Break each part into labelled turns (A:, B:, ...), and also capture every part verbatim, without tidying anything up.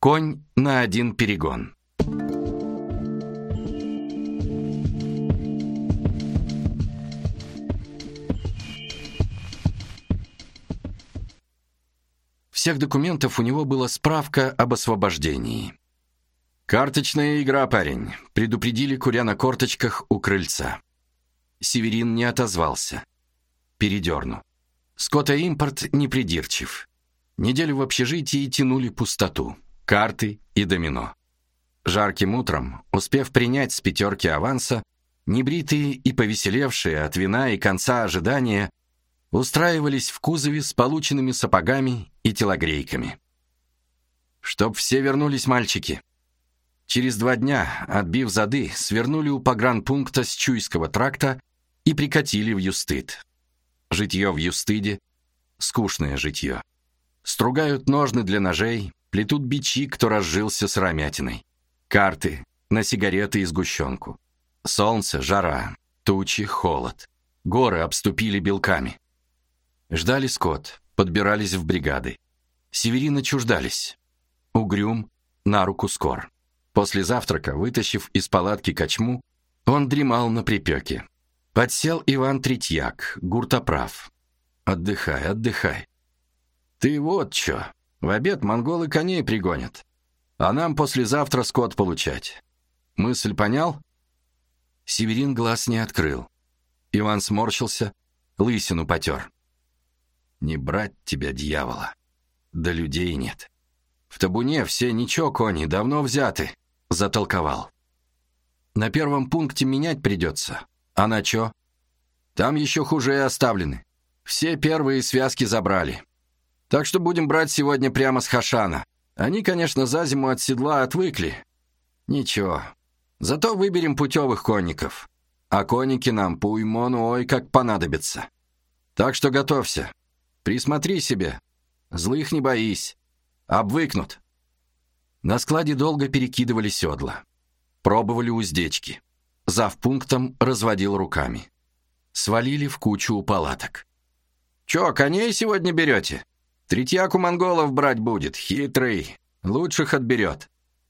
A: Конь на один перегон. Всех документов у него была справка об освобождении. «Карточная игра, парень», — предупредили, куря на корточках у крыльца. Северин не отозвался. Передерну. Скотоимпорт непридирчив. Неделю в общежитии тянули пустоту, карты и домино. Жарким утром, успев принять с пятерки аванса, небритые и повеселевшие от вина и конца ожидания, устраивались в кузове с полученными сапогами и телогрейками. «Чтоб все вернулись, мальчики!» Через два дня, отбив зады, свернули у погранпункта с Чуйского тракта и прикатили в Юстыд. Житье в Юстыде — скучное житье. Стругают ножны для ножей, плетут бичи, кто разжился сыромятиной. Карты на сигареты и сгущенку. Солнце, жара, тучи, холод. Горы обступили белками. Ждали скот, подбирались в бригады. Северина чуждались. Угрюм, на руку скор. После завтрака, вытащив из палатки кочму, он дремал на припеке. Подсел Иван Третьяк, гуртоправ. «Отдыхай, отдыхай. Ты вот чё, в обед монголы коней пригонят, а нам послезавтра скот получать. Мысль понял?» Северин глаз не открыл. Иван сморщился, лысину потер. «Не брать тебя, дьявола. Да людей нет. В табуне все ничего, кони, давно взяты», — затолковал. «На первом пункте менять придется. А на чё? Там еще хуже оставлены. Все первые связки забрали. Так что будем брать сегодня прямо с Хашана. Они, конечно, за зиму от седла отвыкли. Ничего. Зато выберем путевых конников. А конники нам по уймону ой как понадобятся. Так что готовься. Присмотри себе. Злых не боись. Обвыкнут». На складе долго перекидывали седла. Пробовали уздечки. Завпунктом разводил руками. Свалили в кучу у палаток. «Чё, коней сегодня берете? Третьяк у монголов брать будет, хитрый. Лучших отберет».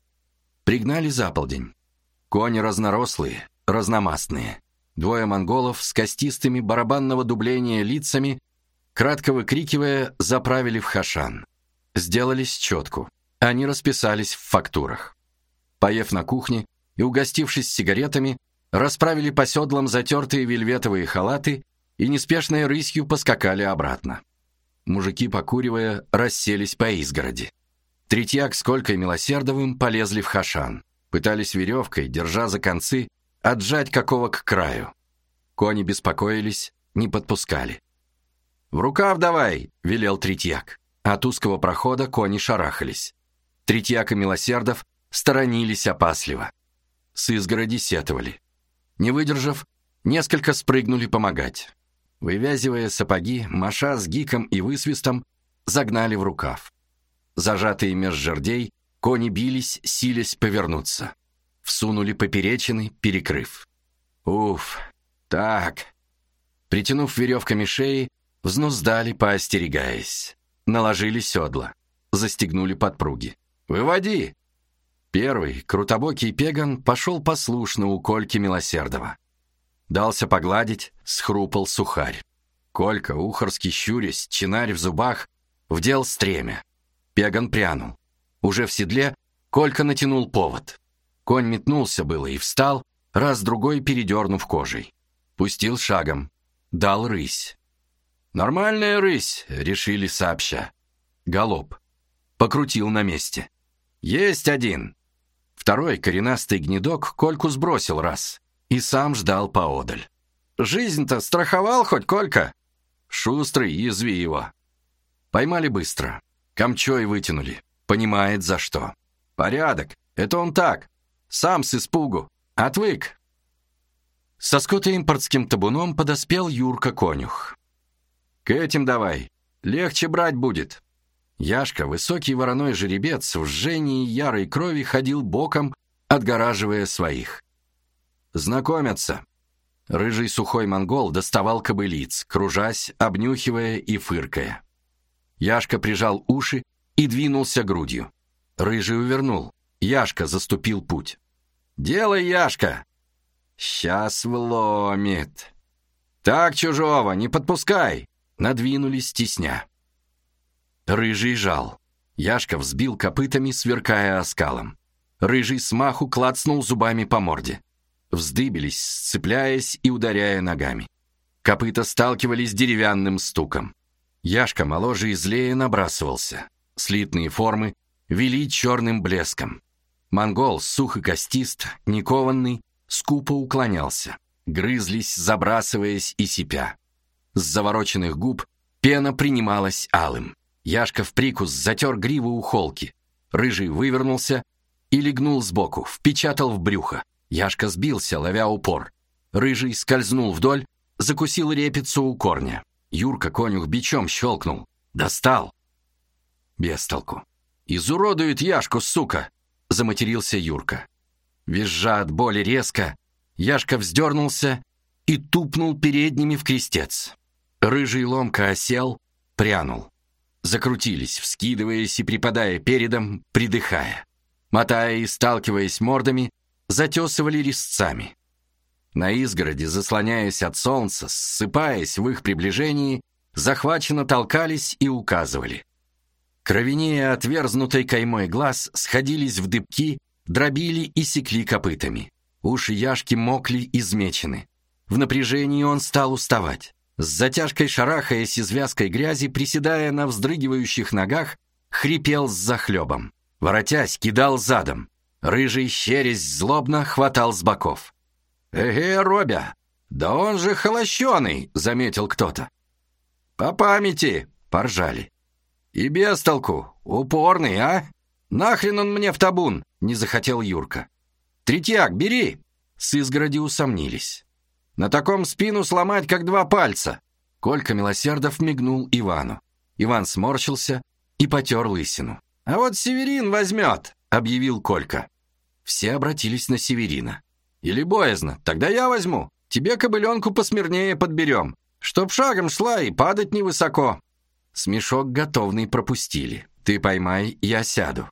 A: Пригнали за полдень. Кони разнорослые, разномастные. Двое монголов с костистыми барабанного дубления лицами, кратко выкрикивая, заправили в Хашан. Сделали счетку. Они расписались в фактурах. Поев на кухне и угостившись сигаретами, расправили по седлам затертые вельветовые халаты и неспешной рысью поскакали обратно. Мужики, покуривая, расселись по изгороди. Третьяк с Колькой Милосердовым полезли в Хашан. Пытались веревкой, держа за концы, отжать какого к краю. Кони беспокоились, не подпускали. «В рукав давай!» — велел Третьяк. От узкого прохода кони шарахались. Третьяк и Милосердов сторонились опасливо. С изгороди сетовали. Не выдержав, несколько спрыгнули помогать. Вывязывая сапоги, маша с гиком и высвистом, загнали в рукав. Зажатые меж жердей, кони бились, силясь повернуться. Всунули поперечины, перекрыв. Уф, так. Притянув веревками шеи, взнуздали, поостерегаясь. Наложили седла, застегнули подпруги. «Выводи!» Первый, крутобокий пеган, пошел послушно у Кольки Милосердова. Дался погладить, схрупал сухарь. Колька, ухорски щурясь, чинарь в зубах, вдел стремя. Пеган прянул. Уже в седле Колька натянул повод. Конь метнулся было и встал, раз-другой передернув кожей. Пустил шагом. Дал рысь. «Нормальная рысь», — решили сообща. Галоп. Покрутил на месте. «Есть один!» Второй коренастый гнедок Кольку сбросил раз и сам ждал поодаль. «Жизнь-то страховал хоть, Колька?» «Шустрый, язви его». Поймали быстро. Камчой вытянули. Понимает, за что. «Порядок. Это он так. Сам с испугу. Отвык». Со скотоимпортским табуном подоспел Юрка-конюх. «К этим давай. Легче брать будет». Яшка, высокий вороной жеребец, в жжении ярой крови ходил боком, отгораживая своих. «Знакомятся». Рыжий сухой монгол доставал кобылиц, кружась, обнюхивая и фыркая. Яшка прижал уши и двинулся грудью. Рыжий увернул. Яшка заступил путь. «Делай, Яшка!» «Сейчас вломит!» «Так, чужого, не подпускай!» Надвинулись тесня. Рыжий жал. Яшка взбил копытами, сверкая оскалом. Рыжий смаху клацнул зубами по морде. Вздыбились, сцепляясь и ударяя ногами. Копыта сталкивались деревянным стуком. Яшка моложе и злее набрасывался. Слитные формы вели черным блеском. Монгол, сух и костист, никованный, скупо уклонялся. Грызлись, забрасываясь и сипя. С завороченных губ пена принималась алым. Яшка в прикус затер гриву у холки. Рыжий вывернулся и легнул сбоку, впечатал в брюхо. Яшка сбился, ловя упор. Рыжий скользнул вдоль, закусил репицу у корня. Юрка конюх бичом щелкнул. Достал. Без толку. «Изуродует Яшку, сука!» — заматерился Юрка. Визжа от боли резко, Яшка вздернулся и тупнул передними в крестец. Рыжий ломко осел, прянул. Закрутились, вскидываясь и припадая передом, придыхая. Мотая и сталкиваясь мордами, затесывали резцами. На изгороди, заслоняясь от солнца, ссыпаясь в их приближении, захваченно толкались и указывали. Кровенея отверзнутой каймой глаз сходились в дыбки, дробили и секли копытами. Уши Яшки мокли, измечены. В напряжении он стал уставать. С затяжкой шарахаясь из вязкой грязи, приседая на вздрыгивающих ногах, хрипел с захлебом. Воротясь, кидал задом. Рыжий, щерясь злобно, хватал с боков. «Эге, Робя, да он же холощеный!» — заметил кто-то. «По памяти!» — поржали. «И без толку! Упорный, а? Нахрен он мне в табун?» — не захотел Юрка. «Третьяк, бери!» — с изгороди усомнились. «На таком спину сломать, как два пальца!» Колька Милосердов мигнул Ивану. Иван сморщился и потер лысину. «А вот Северин возьмет!» — объявил Колька. Все обратились на Северина. «Или боязно, тогда я возьму. Тебе кобыленку посмирнее подберем, чтоб шагом шла и падать невысоко». Смешок готовный пропустили. «Ты поймай, я сяду».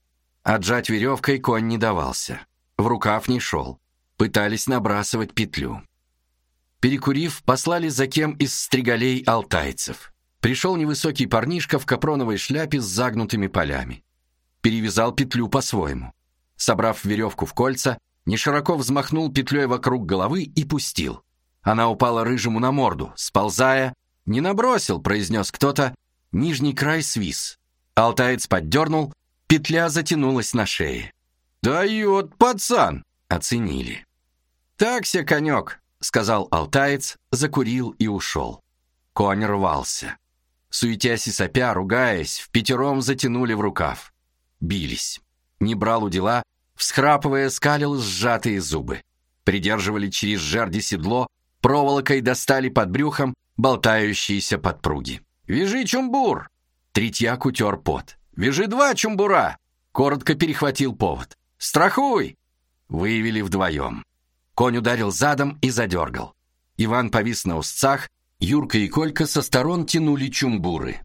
A: Отжать веревкой конь не давался. В рукав не шел. Пытались набрасывать петлю. Перекурив, послали за кем из стригалей алтайцев. Пришел невысокий парнишка в капроновой шляпе с загнутыми полями. Перевязал петлю по-своему. Собрав веревку в кольца, нешироко взмахнул петлей вокруг головы и пустил. Она упала рыжему на морду, сползая. «Не набросил», — произнес кто-то. Нижний край свис. Алтаец поддернул, петля затянулась на шее. «Дает, пацан!» — оценили. «Так-се, конек», — сказал алтаец, закурил и ушел. Конь рвался. Суетясь и сопя, ругаясь, впятером затянули в рукав. Бились. Не брал удила, всхрапывая, скалил сжатые зубы. Придерживали через жерди седло, проволокой достали под брюхом болтающиеся подпруги. «Вяжи чумбур!» Третьяк утер пот. «Вяжи два чумбура!» Коротко перехватил повод. «Страхуй!» Выявили вдвоем. Конь ударил задом и задергал. Иван повис на узцах, Юрка и Колька со сторон тянули чумбуры.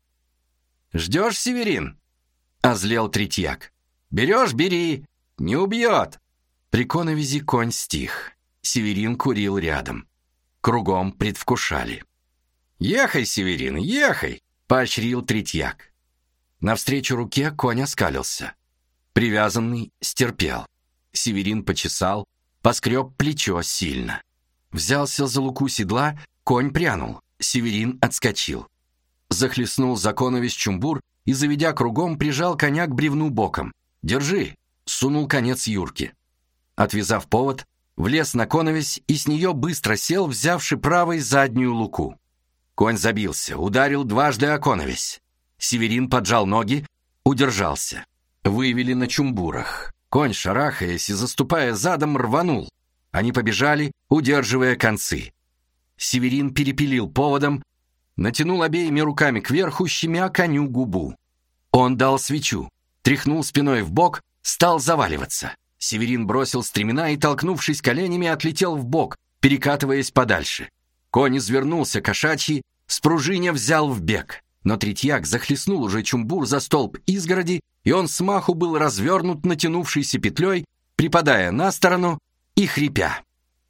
A: «Ждешь, Северин?» — озлел Третьяк. «Берешь — бери! Не убьет!» При коновизи конь стих. Северин курил рядом. Кругом предвкушали. «Ехай, Северин, ехай!» — поощрил Третьяк. Навстречу руке конь оскалился. Привязанный стерпел. Северин почесал, поскреб плечо сильно. Взялся за луку седла, конь прянул. Северин отскочил. Захлестнул за коновись чумбур и, заведя кругом, прижал коня к бревну боком. «Держи!» — сунул конец Юрке. Отвязав повод, влез на коновись и с нее быстро сел, взявши правой заднюю луку. Конь забился, ударил дважды о коновись. Северин поджал ноги, удержался. Вывели на чумбурах. Конь, шарахаясь и заступая задом, рванул. Они побежали, удерживая концы. Северин перепилил поводом, натянул обеими руками кверху, щемя коню губу. Он дал свечу, тряхнул спиной в бок, стал заваливаться. Северин бросил стремена и, толкнувшись коленями, отлетел в бок, перекатываясь подальше. Конь извернулся кошачий, спружиня взял в бег. Но Третьяк захлестнул уже Чумбур за столб изгороди, и он смаху был развернут натянувшейся петлей, припадая на сторону и хрипя.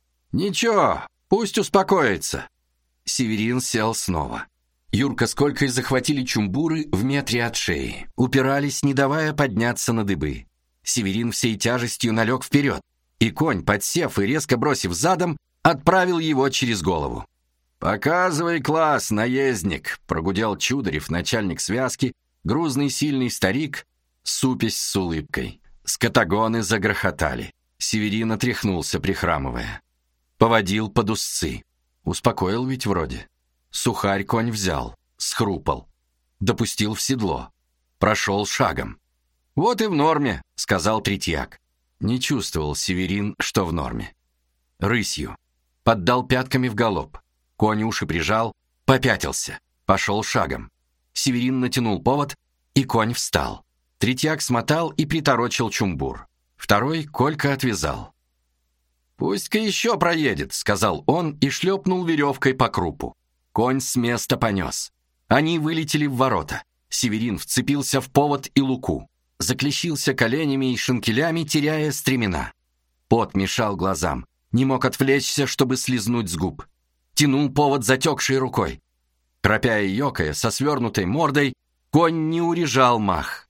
A: «Ничего, пусть успокоится». Северин сел снова. Юрка с Колькой захватили Чумбуры в метре от шеи, упирались, не давая подняться на дыбы. Северин всей тяжестью налег вперед, и конь, подсев и резко бросив задом, отправил его через голову. «Показывай класс, наездник!» — прогудел Чударев, начальник связки, грузный сильный старик, супясь с улыбкой. Скотагоны загрохотали. Северин отряхнулся, прихрамывая. Поводил под узцы. Успокоил ведь вроде. Сухарь конь взял, схрупал. Допустил в седло. Прошел шагом. «Вот и в норме», — сказал Третьяк. Не чувствовал Северин, что в норме. Рысью. Поддал пятками в галоп. Конь уши прижал, попятился, пошел шагом. Северин натянул повод, и конь встал. Третьяк смотал и приторочил Чумбур. Второй Колька отвязал. «Пусть-ка еще проедет», — сказал он и шлепнул веревкой по крупу. Конь с места понес. Они вылетели в ворота. Северин вцепился в повод и луку. Заклещился коленями и шинкелями, теряя стремена. Пот мешал глазам. Не мог отвлечься, чтобы слизнуть с губ. Тянул повод затекшей рукой. Кропя и ёкая, со свернутой мордой, конь не урежал мах.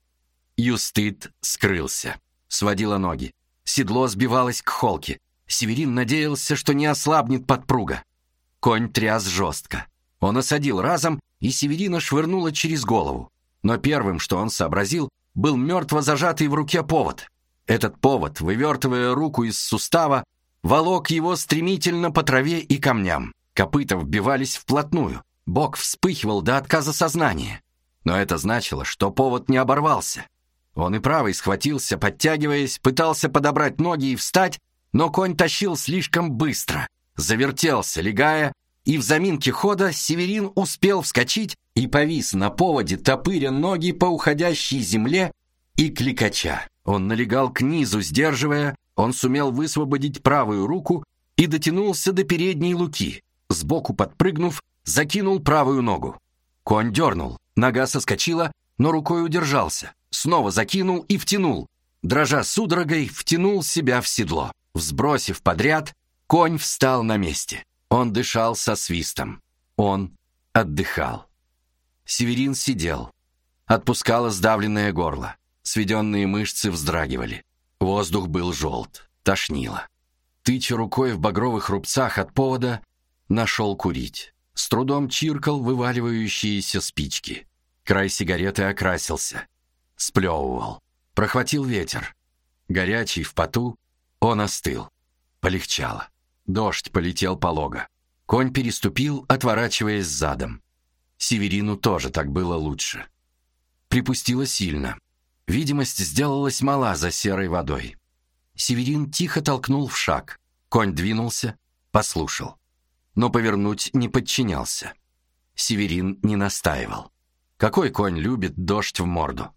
A: Юстыд скрылся. Сводила ноги. Седло сбивалось к холке. Северин надеялся, что не ослабнет подпруга. Конь тряс жестко. Он осадил разом, и Северина швырнуло через голову. Но первым, что он сообразил, был мертво зажатый в руке повод. Этот повод, вывертывая руку из сустава, волок его стремительно по траве и камням. Копыта вбивались вплотную. Бок вспыхивал до отказа сознания. Но это значило, что повод не оборвался. Он и правой схватился, подтягиваясь, пытался подобрать ноги и встать, но конь тащил слишком быстро. Завертелся, легая, и в заминке хода Северин успел вскочить и повис на поводе, топыря ноги по уходящей земле и кликача. Он налегал к низу, сдерживая, он сумел высвободить правую руку и дотянулся до передней луки. Сбоку подпрыгнув, закинул правую ногу. Конь дернул, нога соскочила, но рукой удержался. Снова закинул и втянул. Дрожа судорогой, втянул себя в седло. Взбросив подряд, конь встал на месте. Он дышал со свистом. Он отдыхал. Северин сидел. Отпускало сдавленное горло. Сведенные мышцы вздрагивали. Воздух был желт. Тошнило. Тыча рукой в багровых рубцах от повода, нашел курить. С трудом чиркал вываливающиеся спички. Край сигареты окрасился. Сплевывал. Прохватил ветер. Горячий, в поту, он остыл. Полегчало. Дождь полетел полого. Конь переступил, отворачиваясь задом. Северину тоже так было лучше. Припустило сильно. Видимость сделалась мала за серой водой. Северин тихо толкнул в шаг. Конь двинулся, послушал. Но повернуть не подчинялся. Северин не настаивал. Какой конь любит дождь в морду?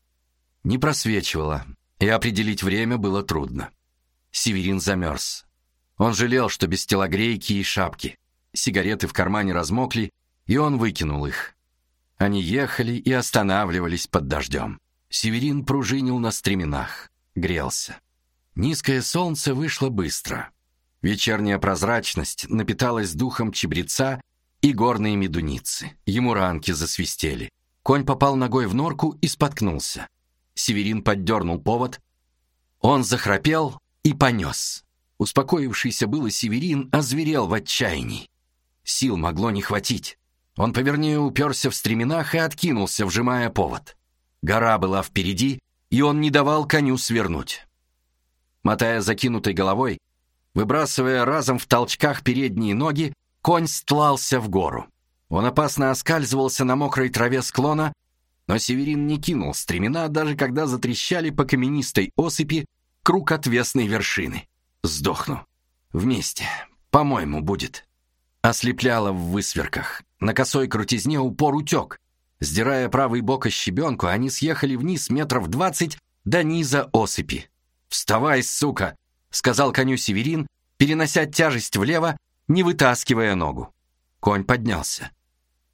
A: Не просвечивало, и определить время было трудно. Северин замерз. Он жалел, что без телогрейки и шапки. Сигареты в кармане размокли, и он выкинул их. Они ехали и останавливались под дождем. Северин пружинил на стременах, грелся. Низкое солнце вышло быстро. Вечерняя прозрачность напиталась духом чебреца и горные медуницы. Ему ранки засвистели. Конь попал ногой в норку и споткнулся. Северин поддернул повод. Он захрапел и понес. Успокоившийся было Северин озверел в отчаянии. Сил могло не хватить. Он повернее уперся в стременах и откинулся, вжимая повод. Гора была впереди, и он не давал коню свернуть. Мотая закинутой головой, выбрасывая разом в толчках передние ноги, конь стлался в гору. Он опасно оскальзывался на мокрой траве склона, но Северин не кинул стремена, даже когда затрещали по каменистой осыпи круг отвесной вершины. Сдохну. Вместе. По-моему, будет. Ослепляло в высверках. На косой крутизне упор утек. Сдирая правый бок о щебенку, они съехали вниз метров двадцать до низа осыпи. «Вставай, сука!» — сказал коню Северин, перенося тяжесть влево, не вытаскивая ногу. Конь поднялся.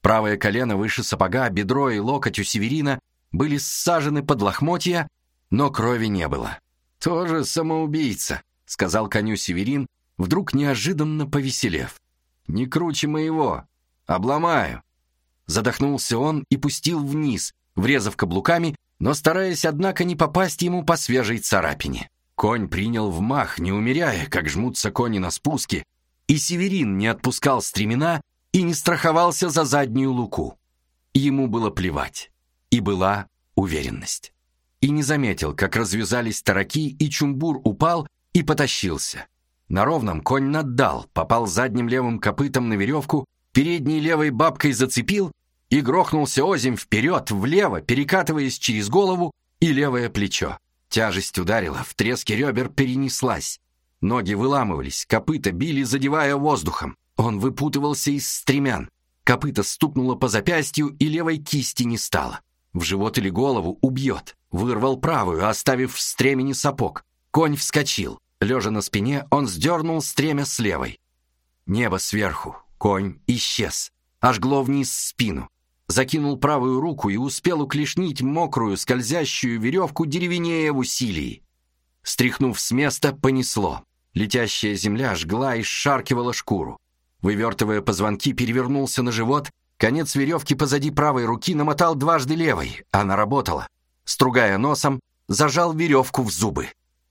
A: Правое колено выше сапога, бедро и локоть у Северина были ссажены под лохмотья, но крови не было. «Тоже самоубийца», — сказал коню Северин, вдруг неожиданно повеселев. «Не круче моего. Обломаю». Задохнулся он и пустил вниз, врезав каблуками, но стараясь, однако, не попасть ему по свежей царапине. Конь принял вмах, не умеряя, как жмутся кони на спуске, и Северин не отпускал стремена и не страховался за заднюю луку. Ему было плевать, и была уверенность. И не заметил, как развязались тараки, и Чумбур упал и потащился. На ровном конь наддал, попал задним левым копытом на веревку, передней левой бабкой зацепил и грохнулся озимь вперед, влево, перекатываясь через голову и левое плечо. Тяжесть ударила, в треске ребер перенеслась. Ноги выламывались, копыта били, задевая воздухом. Он выпутывался из стремян. Копыто стукнуло по запястью, и левой кисти не стало. В живот или голову убьет. Вырвал правую, оставив в стремени сапог. Конь вскочил. Лежа на спине, он сдернул стремя с левой. Небо сверху. Конь исчез. Ожгло вниз спину. Закинул правую руку и успел уклешнить мокрую, скользящую веревку деревенея в усилии. Стряхнув с места, понесло. Летящая земля жгла и сшаркивала шкуру. Вывертывая позвонки, перевернулся на живот. Конец веревки позади правой руки намотал дважды левой. Она работала. Стругая носом, зажал веревку в зубы.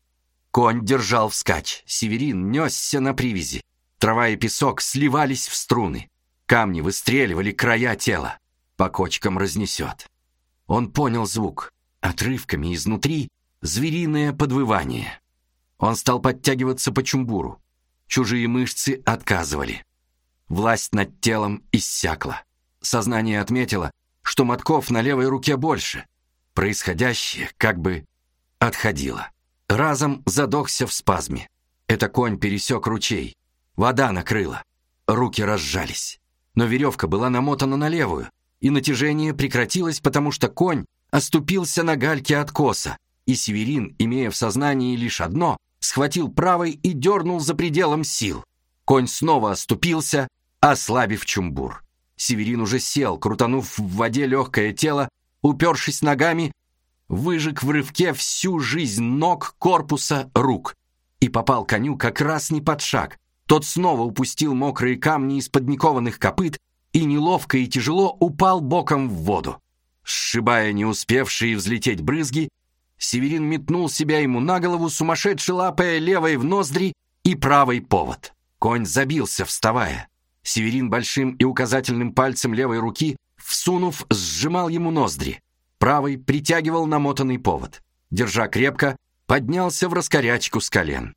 A: Конь держал вскачь. Северин несся на привязи. Трава и песок сливались в струны. Камни выстреливали края тела. По кочкам разнесет. Он понял звук. Отрывками изнутри звериное подвывание. Он стал подтягиваться по чумбуру. Чужие мышцы отказывали. Власть над телом иссякла. Сознание отметило, что мотков на левой руке больше. Происходящее как бы отходило. Разом задохся в спазме. Это конь пересек ручей. Вода накрыла. Руки разжались. Но веревка была намотана на левую, и натяжение прекратилось, потому что конь оступился на гальке откоса, и Северин, имея в сознании лишь одно, схватил правой и дернул за пределом сил. Конь снова оступился, ослабив чумбур. Северин уже сел, крутанув в воде легкое тело, упершись ногами, выжег в рывке всю жизнь ног, корпуса, рук и попал коню как раз не под шаг. Тот снова упустил мокрые камни из-под никованных копыт и неловко и тяжело упал боком в воду. Сшибая не успевшие взлететь брызги, Северин метнул себя ему на голову, сумасшедше лапая левой в ноздри и правый повод. Конь забился, вставая. Северин большим и указательным пальцем левой руки, всунув, сжимал ему ноздри. Правый притягивал намотанный повод. Держа крепко, поднялся в раскорячку с колен.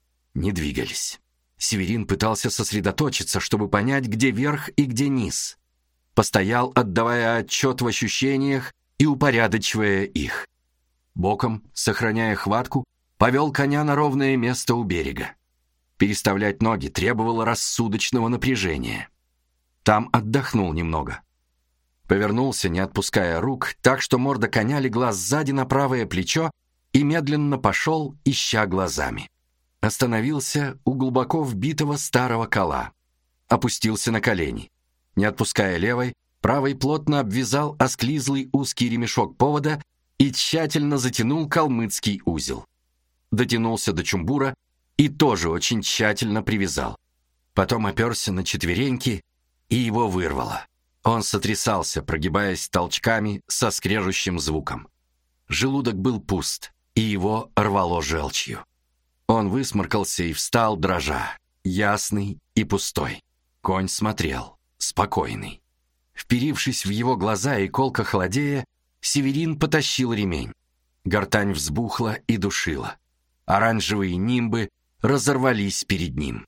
A: Не двигались. Северин пытался сосредоточиться, чтобы понять, где верх и где низ. Постоял, отдавая отчет в ощущениях и упорядочивая их. Боком, сохраняя хватку, повел коня на ровное место у берега. Переставлять ноги требовало рассудочного напряжения. Там отдохнул немного. Повернулся, не отпуская рук, так что морда коня легла сзади на правое плечо и медленно пошел, ища глазами. Остановился у глубоко вбитого старого кола. Опустился на колени. Не отпуская левой, правой плотно обвязал осклизлый узкий ремешок повода и тщательно затянул калмыцкий узел. Дотянулся до чумбура и тоже очень тщательно привязал. Потом оперся на четвереньки, и его вырвало. Он сотрясался, прогибаясь толчками со скрежущим звуком. Желудок был пуст, и его рвало желчью. Он высморкался и встал, дрожа, ясный и пустой. Конь смотрел, спокойный. Вперившись в его глаза и колко холодея, Северин потащил ремень. Гортань взбухла и душила. Оранжевые нимбы разорвались перед ним.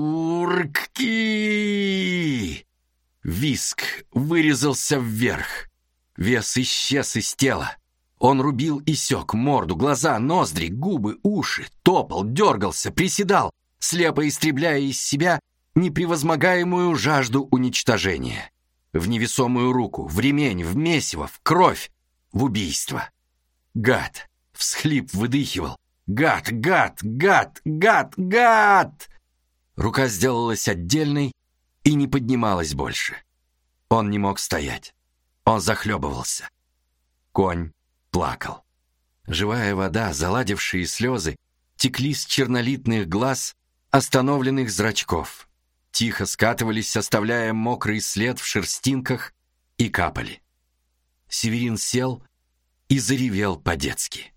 A: «Урки!» Виск вырезался вверх. Вес исчез из тела. Он рубил и сёк морду, глаза, ноздри, губы, уши, топал, дергался, приседал, слепо истребляя из себя непревозмогаемую жажду уничтожения. В невесомую руку, в ремень, в месиво, в кровь, в убийство. Гад! Всхлип выдыхивал. Гад, гад, гад, гад, гад! Рука сделалась отдельной и не поднималась больше. Он не мог стоять. Он захлебывался. Конь плакал. Живая вода, заладившие слезы, текли с чернолитных глаз, остановленных зрачков. Тихо скатывались, оставляя мокрый след в шерстинках, и капали. Северин сел и заревел по-детски.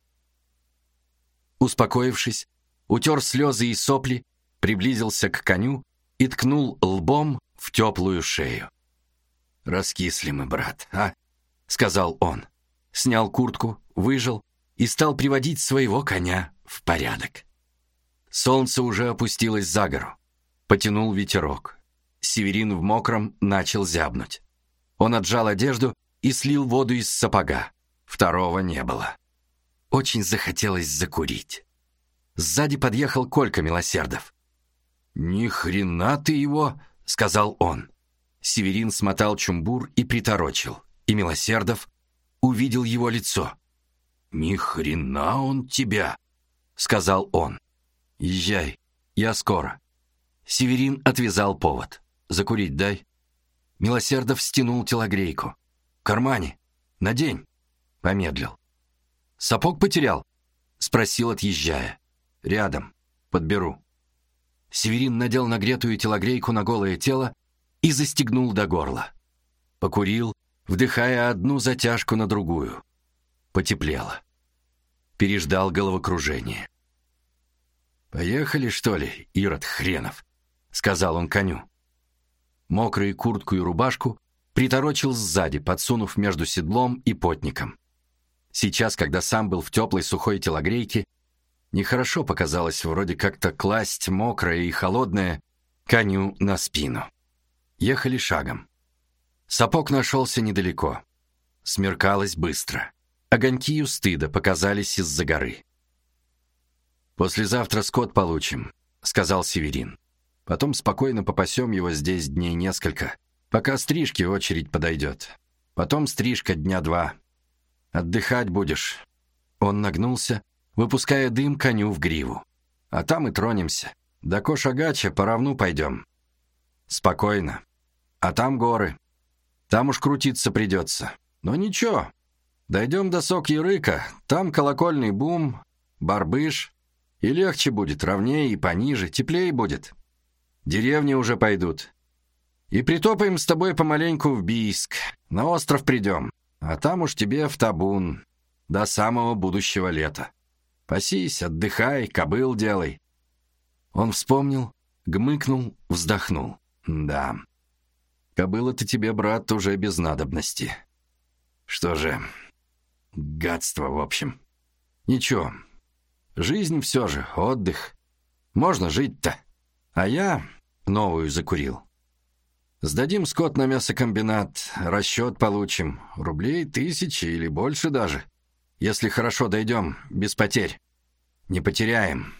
A: Успокоившись, утер слезы и сопли, приблизился к коню и ткнул лбом в теплую шею. «Раскисли мы, брат, а?» — сказал он. Снял куртку, выжал и стал приводить своего коня в порядок. Солнце уже опустилось за гору. Потянул ветерок. Северин в мокром начал зябнуть. Он отжал одежду и слил воду из сапога. Второго не было. Очень захотелось закурить. Сзади подъехал Колька Милосердов. «Ни хрена ты его!» — сказал он. Северин смотал чумбур и приторочил, и Милосердов увидел его лицо. «Ни хрена он тебя!» — сказал он. «Езжай, я скоро». Северин отвязал повод. «Закурить дай». Милосердов стянул телогрейку. «В кармане. Надень». Помедлил. «Сапог потерял?» — спросил, отъезжая. «Рядом. Подберу». Северин надел нагретую телогрейку на голое тело и застегнул до горла. Покурил, вдыхая одну затяжку на другую. Потеплело. Переждал головокружение. «Поехали, что ли, Ирод хренов?» — сказал он коню. Мокрую куртку и рубашку приторочил сзади, подсунув между седлом и потником. Сейчас, когда сам был в теплой сухой телогрейке, нехорошо показалось вроде как-то класть мокрое и холодное коню на спину. Ехали шагом. Сапог нашелся недалеко. Смеркалось быстро. Огоньки у стыда показались из-за горы. «Послезавтра скот получим», — сказал Северин. «Потом спокойно попасем его здесь дней несколько, пока стрижке очередь подойдет. Потом стрижка дня два. Отдыхать будешь». Он нагнулся, выпуская дым коню в гриву. «А там и тронемся. До Кошагача по равну пойдем. Спокойно. А там горы. Там уж крутиться придется. Но ничего. Дойдем до Сок-Ярыка, там колокольный бум, Барбыш. И легче будет, ровнее и пониже, теплее будет. Деревни уже пойдут. И притопаем с тобой помаленьку в Бийск. На остров придем. А там уж тебе в табун. До самого будущего лета. Пасись, отдыхай, кобыл делай». Он вспомнил, гмыкнул, вздохнул. «Да, кобыла-то тебе, брат, уже без надобности. Что же, гадство, в общем. Ничего, жизнь все же, отдых. Можно жить-то. А я новую закурил. Сдадим скот на мясокомбинат, расчет получим. Рублей тысячи или больше даже. Если хорошо дойдем, без потерь. Не потеряем.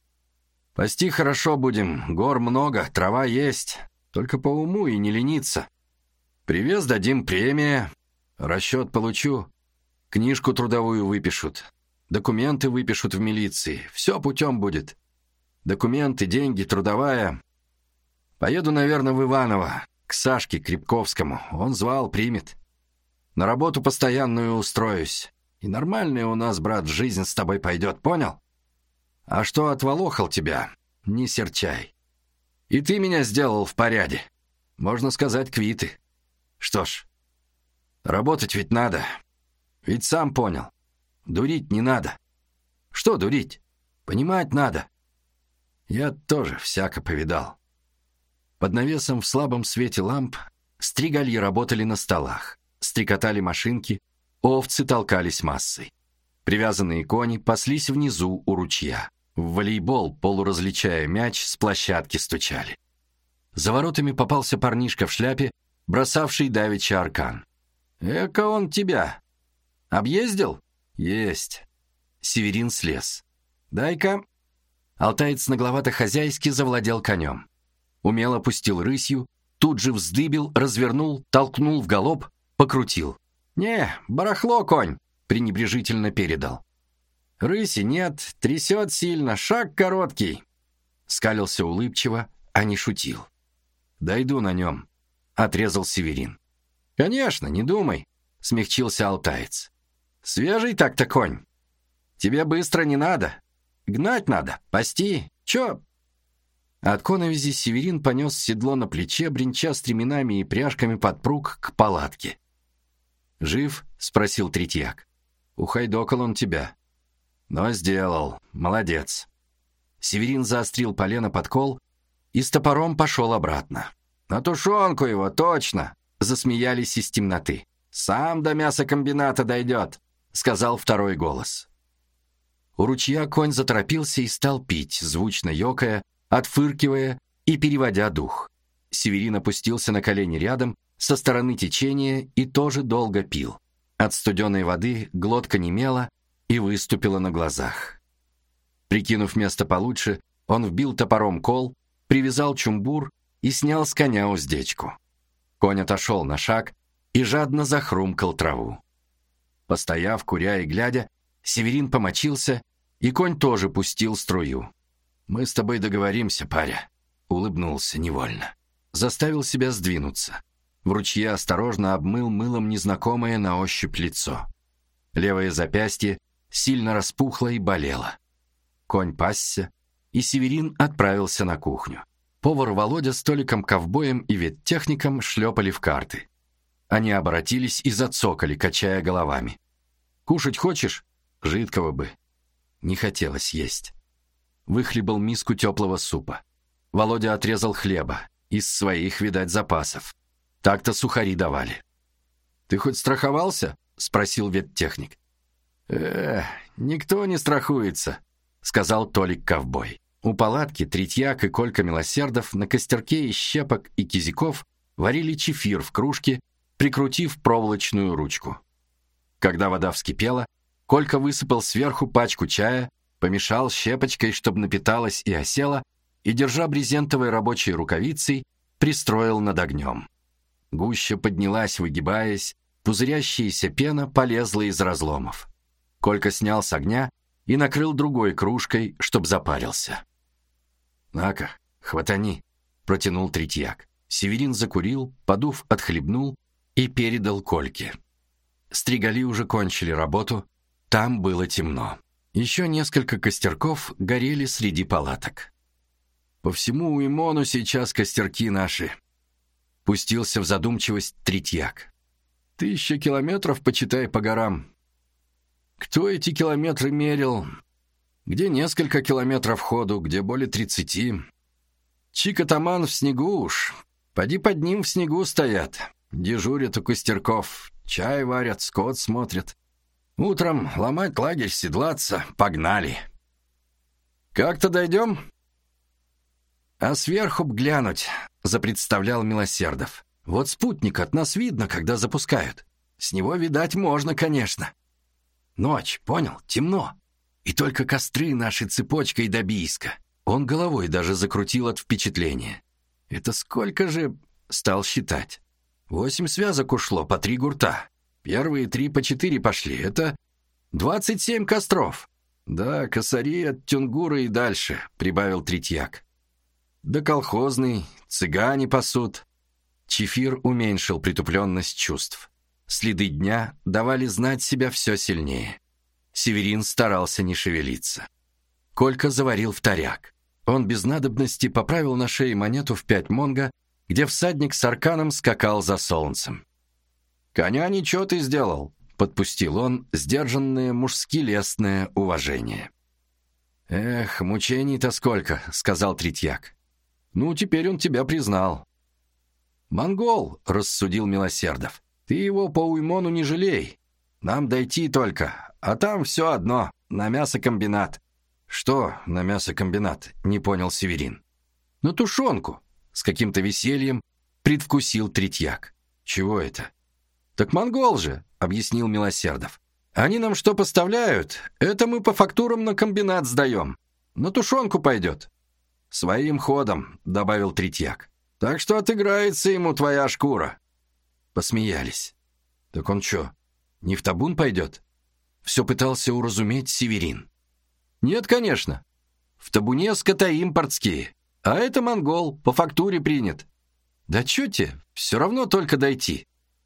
A: Пасти хорошо будем, гор много, трава есть. Только по уму и не лениться. Привез дадим премия, расчет получу. Книжку трудовую выпишут. Документы выпишут в милиции. Все путем будет. Документы, деньги, трудовая. Поеду, наверное, в Иваново, к Сашке Крепковскому. Он звал, примет. На работу постоянную устроюсь. И нормальная у нас, брат, жизнь с тобой пойдет, понял? А что отволохал тебя, не серчай. И ты меня сделал в порядке. Можно сказать, квиты. Что ж, работать ведь надо. Ведь сам понял. Дурить не надо. Что дурить? Понимать надо. Я тоже всяко повидал. Под навесом в слабом свете ламп стригальи работали на столах, стрекотали машинки, овцы толкались массой. Привязанные кони паслись внизу у ручья. В волейбол, полуразличая мяч, с площадки стучали. За воротами попался парнишка в шляпе, бросавший давеча аркан. «Эка он тебя! Объездил?» «Есть». Северин слез. «Дай-ка». Алтаец нагловато-хозяйски завладел конем. Умело пустил рысью, тут же вздыбил, развернул, толкнул в галоп, покрутил. «Не, барахло конь», — пренебрежительно передал. «Рыси нет, трясет сильно, шаг короткий». Скалился улыбчиво, а не шутил. «Дойду на нем», — отрезал Северин. «Конечно, не думай», — смягчился алтаец. «Свежий так-то конь. Тебе быстро не надо. Гнать надо, пасти. Чё?» От коновизи Северин понес седло на плече, бренча стременами и пряжками подпруг к палатке. «Жив?» — спросил Третьяк. «Ухайдокал он тебя». «Но сделал. Молодец». Северин заострил полено под кол и с топором пошел обратно. «На тушенку его, точно!» — засмеялись из темноты. «Сам до мясокомбината дойдет», — сказал второй голос. У ручья конь заторопился и стал пить, звучно ёкая, отфыркивая и переводя дух. Северин опустился на колени рядом, со стороны течения, и тоже долго пил. От студеной воды глотка немела и выступила на глазах. Прикинув место получше, он вбил топором кол, привязал чумбур и снял с коня уздечку. Конь отошел на шаг и жадно захрумкал траву. Постояв, куря и глядя, Северин помочился, и конь тоже пустил струю. «Мы с тобой договоримся, паря», — улыбнулся невольно. Заставил себя сдвинуться. В ручье осторожно обмыл мылом незнакомое на ощупь лицо. Левое запястье сильно распухло и болело. Конь пасся, и Северин отправился на кухню. Повар Володя с Толиком-ковбоем и веттехником шлепали в карты. Они оборотились и зацокали, качая головами. «Кушать хочешь? Жидкого бы». Не хотелось есть. Выхлебал миску теплого супа. Володя отрезал хлеба. Из своих, видать, запасов. Так-то сухари давали. «Ты хоть страховался?» — спросил веттехник. «Эх, никто не страхуется», — сказал Толик-ковбой. У палатки Третьяк и Колька Милосердов на костерке из щепок и кизиков варили чефир в кружке, прикрутив проволочную ручку. Когда вода вскипела, Колька высыпал сверху пачку чая, помешал щепочкой, чтобы напиталась и осела, и, держа брезентовой рабочей рукавицей, пристроил над огнем. Гуща поднялась, выгибаясь, пузырящаяся пена полезла из разломов. Колька снял с огня и накрыл другой кружкой, чтоб запарился. «На-ка, хватани», — протянул Третьяк. Северин закурил, подув, отхлебнул и передал Кольке. Стригали уже кончили работу, там было темно. Еще несколько костерков горели среди палаток. «По всему Уимону сейчас костерки наши», — пустился в задумчивость Третьяк. «Тысяча километров, почитай, по горам. Кто эти километры мерил? Где несколько километров ходу, где более тридцати. Чик-атаман в снегу уж. Поди под ним в снегу стоят. Дежурят у костерков, чай варят, скот смотрят. Утром ломать лагерь, седлаться, погнали. Как-то дойдем?» «А сверху б глянуть», — запредставлял Милосердов. «Вот спутник от нас видно, когда запускают. С него видать можно, конечно. Ночь, понял, темно. И только костры наши цепочкой до Бийска». Он головой даже закрутил от впечатления. «Это сколько же...» — стал считать. «Восемь связок ушло, по три гурта. Первые три по четыре пошли. Это двадцать семь костров. Да, косари от Тюнгура и дальше», — прибавил Третьяк. «Да колхозный, цыгане пасут». Чефир уменьшил притупленность чувств. Следы дня давали знать себя все сильнее. Северин старался не шевелиться. Колька заварил вторяк. Он без надобности поправил на шее монету в пять монго, где всадник с арканом скакал за солнцем. «Коня ничего ты сделал», — подпустил он сдержанное мужски-лестное уважение. «Эх, мучений-то сколько», — сказал Третьяк. «Ну, теперь он тебя признал». «Монгол», — рассудил Милосердов, — «ты его по Уймону не жалей. Нам дойти только, а там все одно, на мясокомбинат». «Что на мясокомбинат?» — не понял Северин. «На тушенку», — с каким-то весельем предвкусил Третьяк. «Чего это?» «Так монгол же», — объяснил Милосердов. «Они нам что поставляют, это мы по фактурам на комбинат сдаем. На тушенку пойдет». «Своим ходом», — добавил Третьяк. «Так что отыграется ему твоя шкура». Посмеялись. «Так он что, не в табун пойдет?» Все пытался уразуметь Северин. «Нет, конечно. В табуне скота импортские, а это монгол, по фактуре принят». «Да чё те, все равно только дойти.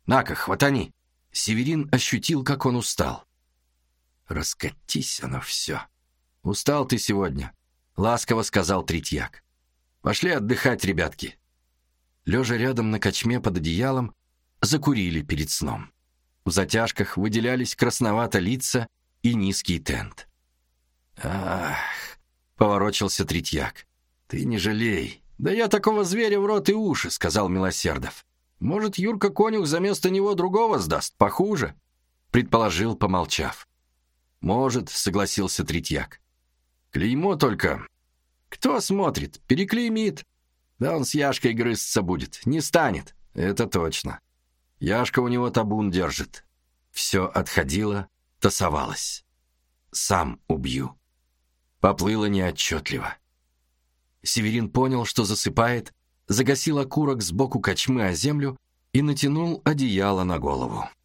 A: На-ка, хватани!» Северин ощутил, как он устал. «Раскатись оно все!» «Устал ты сегодня», — ласково сказал Третьяк. «Пошли отдыхать, ребятки». Лежа рядом на кочме под одеялом, закурили перед сном. В затяжках выделялись красновато лица и низкий тент. «Ах!» — поворочился Третьяк. «Ты не жалей. Да я такого зверя в рот и уши», — сказал Милосердов. «Может, Юрка-конюх за место него другого сдаст, похуже?» — предположил, помолчав. «Может», — согласился Третьяк. «Клеймо только. Кто смотрит? Переклеймит. Да он с Яшкой грызться будет. Не станет. Это точно. Яшка у него табун держит». Все отходило, тасовалось. «Сам убью». Поплыло неотчетливо. Северин понял, что засыпает, загасил окурок сбоку кочмы о землю и натянул одеяло на голову.